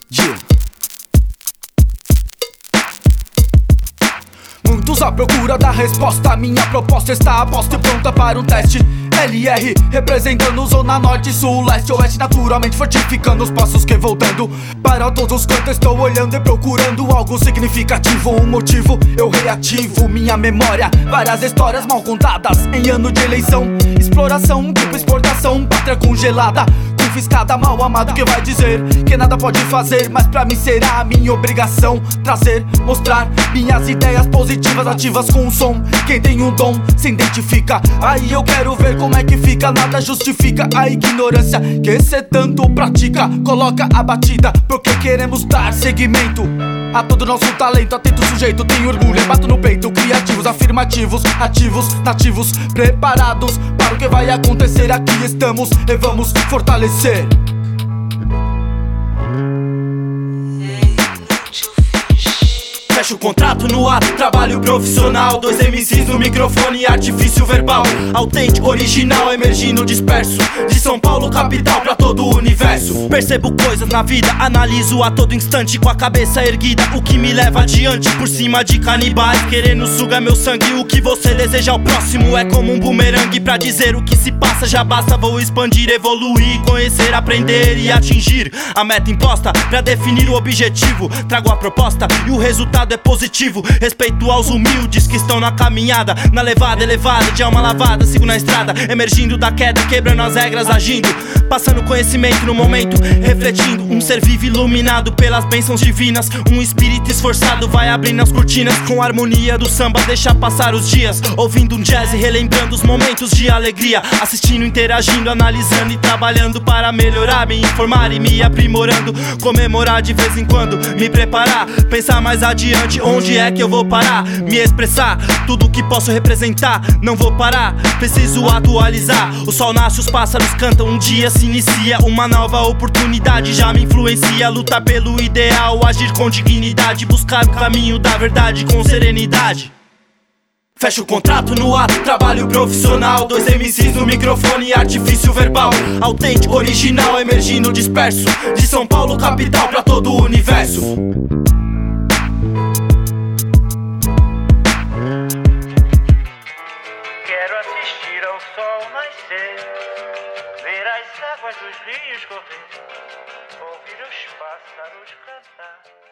Yeah. Muitos à procura da resposta, minha proposta está a posta e pronta para um teste. LR, representando Zona Norte, Sul, Leste, Oeste, naturalmente fortificando os passos que vou dando. Para todos os cantos estou olhando e procurando algo significativo, um motivo, eu reativo minha memória. Várias histórias mal contadas em ano de eleição. Exploração, tipo exportação, pátria congelada, confiscada, mal amado que vai dizer que nada pode fazer, mas pra mim será a minha obrigação trazer, mostrar minhas ideias positivas, ativas com o som. Quem tem um dom se identifica, aí eu quero ver como é que fica. Nada justifica a ignorância que cê tanto pratica. Coloca a batida porque queremos dar seguimento a todo nosso talento. Atento sujeito, tem orgulho, bato no peito. Criativos, afirmativos, ativos, nativos, preparados para o que vai acontecer. Aqui estamos e vamos fortalecer. Fecha o contrato no ar, trabalho profissional. 2 MCs no microfone, artifício verbal. Autêntico, original, emergindo disperso. De São Paulo, capital, pra todo o universo. Percebo coisas na vida, analiso a todo instante com a cabeça erguida. O que me leva adiante, por cima de canibais querendo sugar meu sangue. O que você deseja ao próximo é como um bumerangue. Pra dizer o que se passa já basta, vou expandir, evoluir, conhecer, aprender e atingir a meta imposta. Pra definir o objetivo, trago a proposta e o resultado é positivo. Respeito aos humildes que estão na caminhada, na levada elevada, de alma lavada, sigo na estrada, emergindo da queda, quebrando as regras, agindo, passando conhecimento no momento, refletindo. Um ser vivo iluminado pelas bênçãos divinas, um espírito esforçado vai abrindo as cortinas. Com a harmonia do samba deixa passar os dias, ouvindo um jazz e relembrando os momentos de alegria, assistindo, interagindo, analisando e trabalhando para melhorar, me informar e me aprimorando. Comemorar de vez em quando, me preparar, pensar mais adiante, onde é que eu vou parar? Me expressar, tudo que posso representar, não vou parar, preciso atualizar. O sol nasce, os pássaros cantam, um dia se inicia, uma nova oportunidade já me influencia. Lutar pelo ideal, agir com dignidade, buscar o caminho da verdade com serenidade. Fecha o contrato no ar, trabalho profissional. 2 MCs no microfone, artifício verbal. Autêntico, original, emergindo disperso. De São Paulo, capital, pra todo o universo. Quero assistir ao sol nascer, ver as águas dos rios correr, ouvir os pássaros cantar.